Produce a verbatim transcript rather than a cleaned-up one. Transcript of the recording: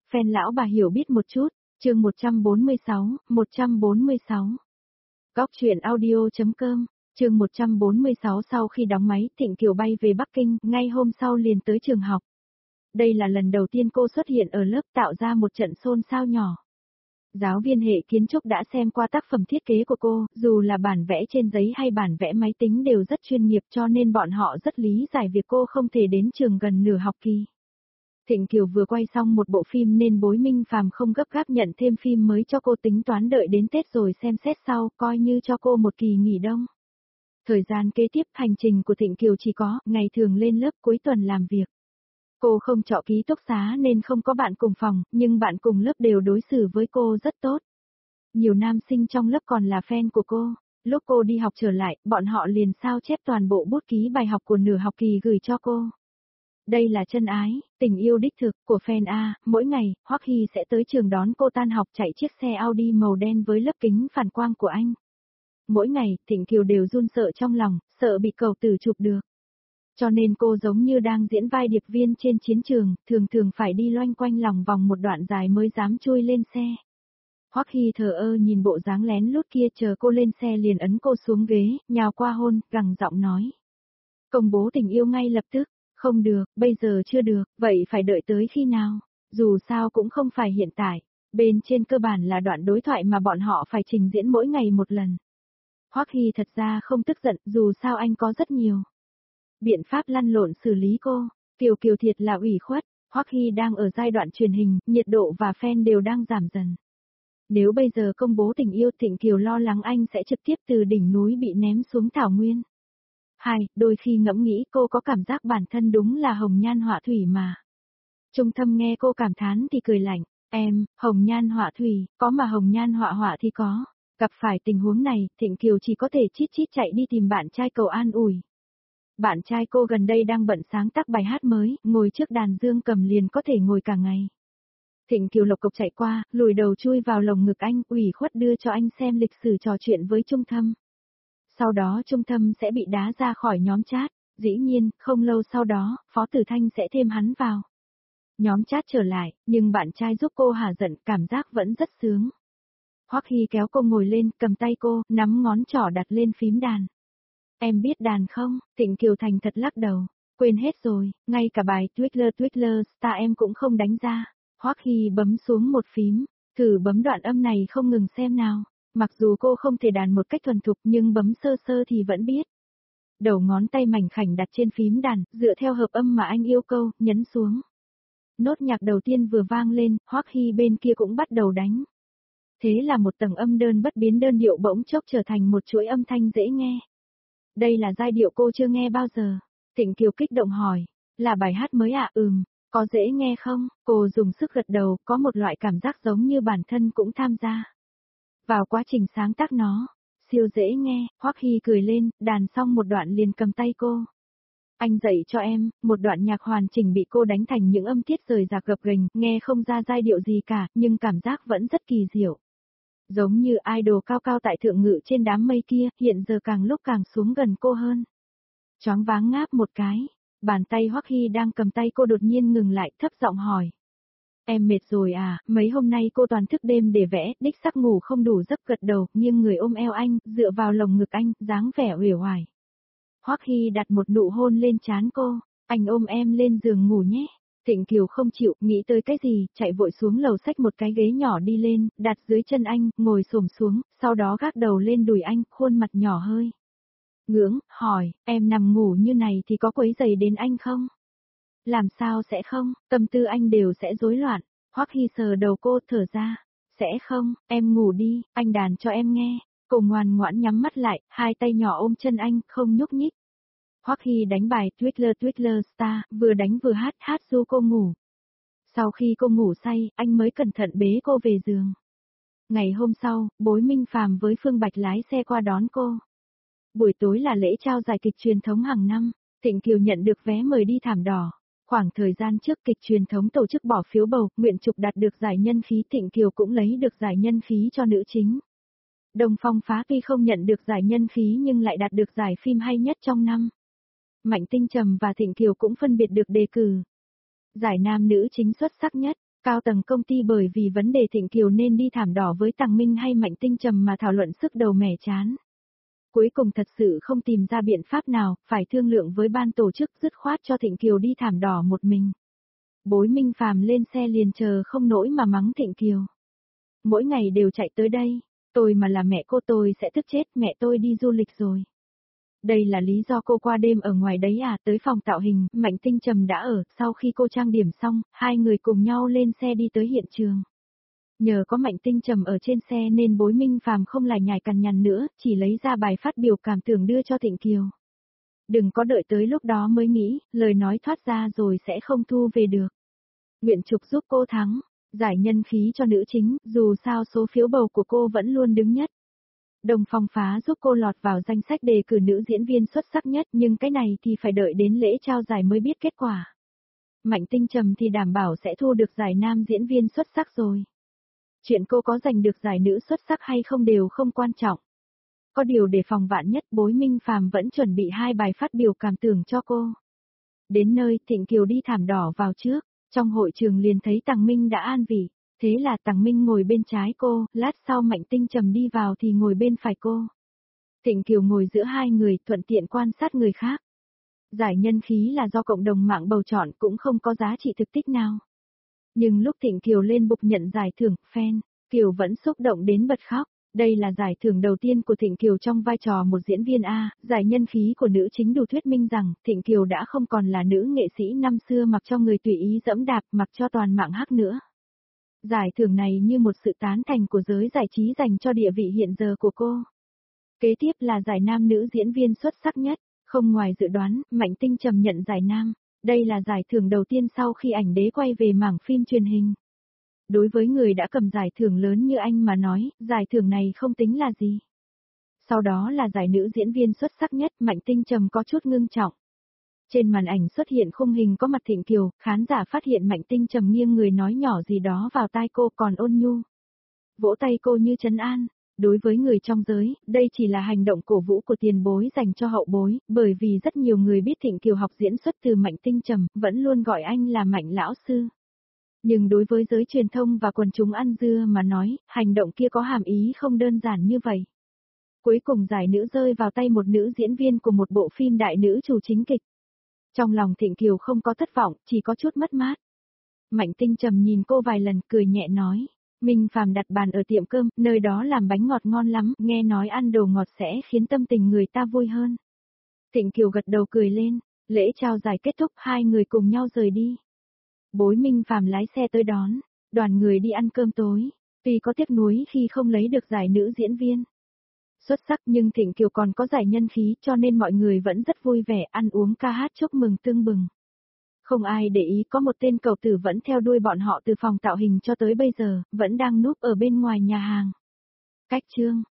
Fan lão bà hiểu biết một chút, chương một trăm bốn mươi sáu, một trăm bốn mươi sáu. Góc truyện audio.com, chương một trăm bốn mươi sáu. Sau khi đóng máy, Thịnh Kiều bay về Bắc Kinh, ngay hôm sau liền tới trường học. Đây là lần đầu tiên cô xuất hiện ở lớp, tạo ra một trận xôn xao nhỏ. Giáo viên hệ kiến trúc đã xem qua tác phẩm thiết kế của cô, dù là bản vẽ trên giấy hay bản vẽ máy tính đều rất chuyên nghiệp, cho nên bọn họ rất lý giải việc cô không thể đến trường gần nửa học kỳ. Thịnh Kiều vừa quay xong một bộ phim nên Bối Minh Phàm không gấp gáp nhận thêm phim mới cho cô, tính toán đợi đến Tết rồi xem xét sau, coi như cho cô một kỳ nghỉ đông. Thời gian kế tiếp, hành trình của Thịnh Kiều chỉ có ngày thường lên lớp, cuối tuần làm việc. Cô không trọ ký túc xá nên không có bạn cùng phòng, nhưng bạn cùng lớp đều đối xử với cô rất tốt. Nhiều nam sinh trong lớp còn là fan của cô. Lúc cô đi học trở lại, bọn họ liền sao chép toàn bộ bút ký bài học của nửa học kỳ gửi cho cô. Đây là chân ái, tình yêu đích thực của fan A. Mỗi ngày, Hoắc Hy sẽ tới trường đón cô tan học, chạy chiếc xe Audi màu đen với lớp kính phản quang của anh. Mỗi ngày, Thịnh Kiều đều run sợ trong lòng, sợ bị cậu tử chụp được. Cho nên cô giống như đang diễn vai điệp viên trên chiến trường, thường thường phải đi loanh quanh lòng vòng một đoạn dài mới dám chui lên xe. Hoắc Hy thờ ơ nhìn bộ dáng lén lút kia, chờ cô lên xe liền ấn cô xuống ghế, nhào qua hôn, gằn giọng nói. Công bố tình yêu ngay lập tức. Không được, bây giờ chưa được, vậy phải đợi tới khi nào? Dù sao cũng không phải hiện tại. Bên trên cơ bản là đoạn đối thoại mà bọn họ phải trình diễn mỗi ngày một lần. Hoắc Hy thật ra không tức giận, dù sao anh có rất nhiều biện pháp lăn lộn xử lý cô. Kiều Kiều thiệt là ủy khuất. Hoắc Hy đang ở giai đoạn truyền hình, nhiệt độ và fan đều đang giảm dần. Nếu bây giờ công bố tình yêu, Thịnh Kiều lo lắng anh sẽ trực tiếp từ đỉnh núi bị ném xuống thảo nguyên. Hai, đôi khi ngẫm nghĩ cô có cảm giác bản thân đúng là hồng nhan họa thủy mà. Trung Thâm nghe cô cảm thán thì cười lạnh, em, hồng nhan họa thủy, có mà hồng nhan họa họa thì có. Gặp phải tình huống này, Thịnh Kiều chỉ có thể chít chít chạy đi tìm bạn trai cầu an ủi. Bạn trai cô gần đây đang bận sáng tác bài hát mới, ngồi trước đàn dương cầm liền có thể ngồi cả ngày. Thịnh Kiều lộc cộc chạy qua, lùi đầu chui vào lồng ngực anh, ủy khuất đưa cho anh xem lịch sử trò chuyện với Trung Thâm. Sau đó Trung Thâm sẽ bị đá ra khỏi nhóm chat, dĩ nhiên, không lâu sau đó, Phó Tử Thanh sẽ thêm hắn vào. Nhóm chat trở lại, nhưng bạn trai giúp cô hả giận, cảm giác vẫn rất sướng. Hoắc Hy kéo cô ngồi lên, cầm tay cô, nắm ngón trỏ đặt lên phím đàn. Em biết đàn không? Thịnh Kiều thành thật lắc đầu, quên hết rồi, ngay cả bài Twiddler Twiddler Star em cũng không đánh ra. Hoắc Hy bấm xuống một phím, thử bấm đoạn âm này không ngừng xem nào. Mặc dù cô không thể đàn một cách thuần thục nhưng bấm sơ sơ thì vẫn biết. Đầu ngón tay mảnh khảnh đặt trên phím đàn, dựa theo hợp âm mà anh yêu cầu, nhấn xuống. Nốt nhạc đầu tiên vừa vang lên, Hoắc Hy bên kia cũng bắt đầu đánh. Thế là một tầng âm đơn bất biến đơn điệu bỗng chốc trở thành một chuỗi âm thanh dễ nghe. Đây là giai điệu cô chưa nghe bao giờ. Thịnh Kiều kích động hỏi, là bài hát mới à? Ừm, có dễ nghe không? Cô dùng sức gật đầu, có một loại cảm giác giống như bản thân cũng tham gia vào quá trình sáng tác nó. Siêu dễ nghe. Hoắc Hy cười lên, đàn xong một đoạn liền cầm tay cô. Anh dạy cho em. Một đoạn nhạc hoàn chỉnh bị cô đánh thành những âm tiết rời rạc gập ghềnh, nghe không ra giai điệu gì cả, nhưng cảm giác vẫn rất kỳ diệu. Giống như idol cao cao tại thượng ngự trên đám mây kia, hiện giờ càng lúc càng xuống gần cô hơn. Choáng váng ngáp một cái, bàn tay Hoắc Hy đang cầm tay cô đột nhiên ngừng lại, thấp giọng hỏi. Em mệt rồi à? Mấy hôm nay cô toàn thức đêm để vẽ, đích sắc ngủ không đủ giấc, gật đầu, nghiêng người ôm eo anh, dựa vào lồng ngực anh, dáng vẻ uể oải. Hoắc Hy đặt một nụ hôn lên trán cô, anh ôm em lên giường ngủ nhé. Thịnh Kiều không chịu, nghĩ tới cái gì, chạy vội xuống lầu xách một cái ghế nhỏ đi lên, đặt dưới chân anh, ngồi xổm xuống, sau đó gác đầu lên đùi anh, khuôn mặt nhỏ hơi ngưỡng, hỏi, em nằm ngủ như này thì có quấy rầy đến anh không? Làm sao sẽ không, tâm tư anh đều sẽ rối loạn. Hoắc Hy sờ đầu cô, thở ra. Sẽ không, em ngủ đi, anh đàn cho em nghe. Cô ngoan ngoãn nhắm mắt lại, hai tay nhỏ ôm chân anh, không nhúc nhích. Hoắc Hy đánh bài Twiddler Twiddler Star, vừa đánh vừa hát, hát du cô ngủ. Sau khi cô ngủ say, anh mới cẩn thận bế cô về giường. Ngày hôm sau, Bối Minh Phàm với Phương Bạch lái xe qua đón cô. Buổi tối là lễ trao giải kịch truyền thống hàng năm, Thịnh Kiều nhận được vé mời đi Thảm Đỏ. Khoảng thời gian trước kịch truyền thống tổ chức bỏ phiếu bầu, Nguyện Trục đạt được giải nhân khí, Thịnh Kiều cũng lấy được giải nhân khí cho nữ chính. Đồng Phong Phá tuy không nhận được giải nhân khí nhưng lại đạt được giải phim hay nhất trong năm. Mạnh Tinh Trầm và Thịnh Kiều cũng phân biệt được đề cử giải nam nữ chính xuất sắc nhất. Cao tầng công ty bởi vì vấn đề Thịnh Kiều nên đi thảm đỏ với Tằng Minh hay Mạnh Tinh Trầm mà thảo luận sức đầu mẻ chán. Cuối cùng thật sự không tìm ra biện pháp nào, phải thương lượng với ban tổ chức dứt khoát cho Thịnh Kiều đi thảm đỏ một mình. Bối Minh Phàm lên xe liền chờ không nổi mà mắng Thịnh Kiều. Mỗi ngày đều chạy tới đây, tôi mà là mẹ cô tôi sẽ tức chết, mẹ tôi đi du lịch rồi. Đây là lý do cô qua đêm ở ngoài đấy à, tới phòng tạo hình, Mạnh Tinh Trầm đã ở, sau khi cô trang điểm xong, hai người cùng nhau lên xe đi tới hiện trường. Nhờ có Mạnh Tinh Trầm ở trên xe nên Bối Minh Phàm không lại nhài cằn nhằn nữa, chỉ lấy ra bài phát biểu cảm tưởng đưa cho Thịnh Kiều. Đừng có đợi tới lúc đó mới nghĩ, lời nói thoát ra rồi sẽ không thu về được. Nguyện trục giúp cô thắng, giải nhân khí cho nữ chính, dù sao số phiếu bầu của cô vẫn luôn đứng nhất. Đồng Phong Phá giúp cô lọt vào danh sách đề cử nữ diễn viên xuất sắc nhất, nhưng cái này thì phải đợi đến lễ trao giải mới biết kết quả. Mạnh Tinh Trầm thì đảm bảo sẽ thu được giải nam diễn viên xuất sắc rồi. Chuyện cô có giành được giải nữ xuất sắc hay không đều không quan trọng. Có điều để phòng vạn nhất, Bối Minh Phàm vẫn chuẩn bị hai bài phát biểu cảm tưởng cho cô. Đến nơi, Thịnh Kiều đi thảm đỏ vào trước, trong hội trường liền thấy Tằng Minh đã an vị, thế là Tằng Minh ngồi bên trái cô, lát sau Mạnh Tinh Trầm đi vào thì ngồi bên phải cô. Thịnh Kiều ngồi giữa hai người, thuận tiện quan sát người khác. Giải nhân khí là do cộng đồng mạng bầu chọn, cũng không có giá trị thực tích nào. Nhưng lúc Thịnh Kiều lên bục nhận giải thưởng, fan, Kiều vẫn xúc động đến bật khóc. Đây là giải thưởng đầu tiên của Thịnh Kiều trong vai trò một diễn viên A, giải nhân khí của nữ chính đủ thuyết minh rằng, Thịnh Kiều đã không còn là nữ nghệ sĩ năm xưa mặc cho người tùy ý dẫm đạp, mặc cho toàn mạng hắc nữa. Giải thưởng này như một sự tán thành của giới giải trí dành cho địa vị hiện giờ của cô. Kế tiếp là giải nam nữ diễn viên xuất sắc nhất, không ngoài dự đoán, Mạnh Tinh Trầm nhận giải nam. Đây là giải thưởng đầu tiên sau khi ảnh đế quay về mảng phim truyền hình. Đối với người đã cầm giải thưởng lớn như anh mà nói, giải thưởng này không tính là gì. Sau đó là giải nữ diễn viên xuất sắc nhất, Mạnh Tinh Trầm có chút ngưng trọng. Trên màn ảnh xuất hiện khung hình có mặt Thịnh Kiều, khán giả phát hiện Mạnh Tinh Trầm nghiêng người nói nhỏ gì đó vào tai cô còn ôn nhu. Vỗ tay cô như trấn an. Đối với người trong giới, đây chỉ là hành động cổ vũ của tiền bối dành cho hậu bối, bởi vì rất nhiều người biết Thịnh Kiều học diễn xuất từ Mạnh Tinh Trầm, vẫn luôn gọi anh là Mạnh lão sư. Nhưng đối với giới truyền thông và quần chúng ăn dưa mà nói, hành động kia có hàm ý không đơn giản như vậy. Cuối cùng giải nữ rơi vào tay một nữ diễn viên của một bộ phim đại nữ chủ chính kịch. Trong lòng Thịnh Kiều không có thất vọng, chỉ có chút mất mát. Mạnh Tinh Trầm nhìn cô vài lần, cười nhẹ nói. Minh Phàm đặt bàn ở tiệm cơm, nơi đó làm bánh ngọt ngon lắm, nghe nói ăn đồ ngọt sẽ khiến tâm tình người ta vui hơn. Thịnh Kiều gật đầu cười lên, lễ trao giải kết thúc, hai người cùng nhau rời đi. Bối Minh Phàm lái xe tới đón, đoàn người đi ăn cơm tối, tuy có tiếc nuối khi không lấy được giải nữ diễn viên xuất sắc nhưng Thịnh Kiều còn có giải nhân khí cho nên mọi người vẫn rất vui vẻ ăn uống ca hát chúc mừng tưng bừng. Không ai để ý có một tên cậu tử vẫn theo đuôi bọn họ từ phòng tạo hình cho tới bây giờ, vẫn đang núp ở bên ngoài nhà hàng. Cách chương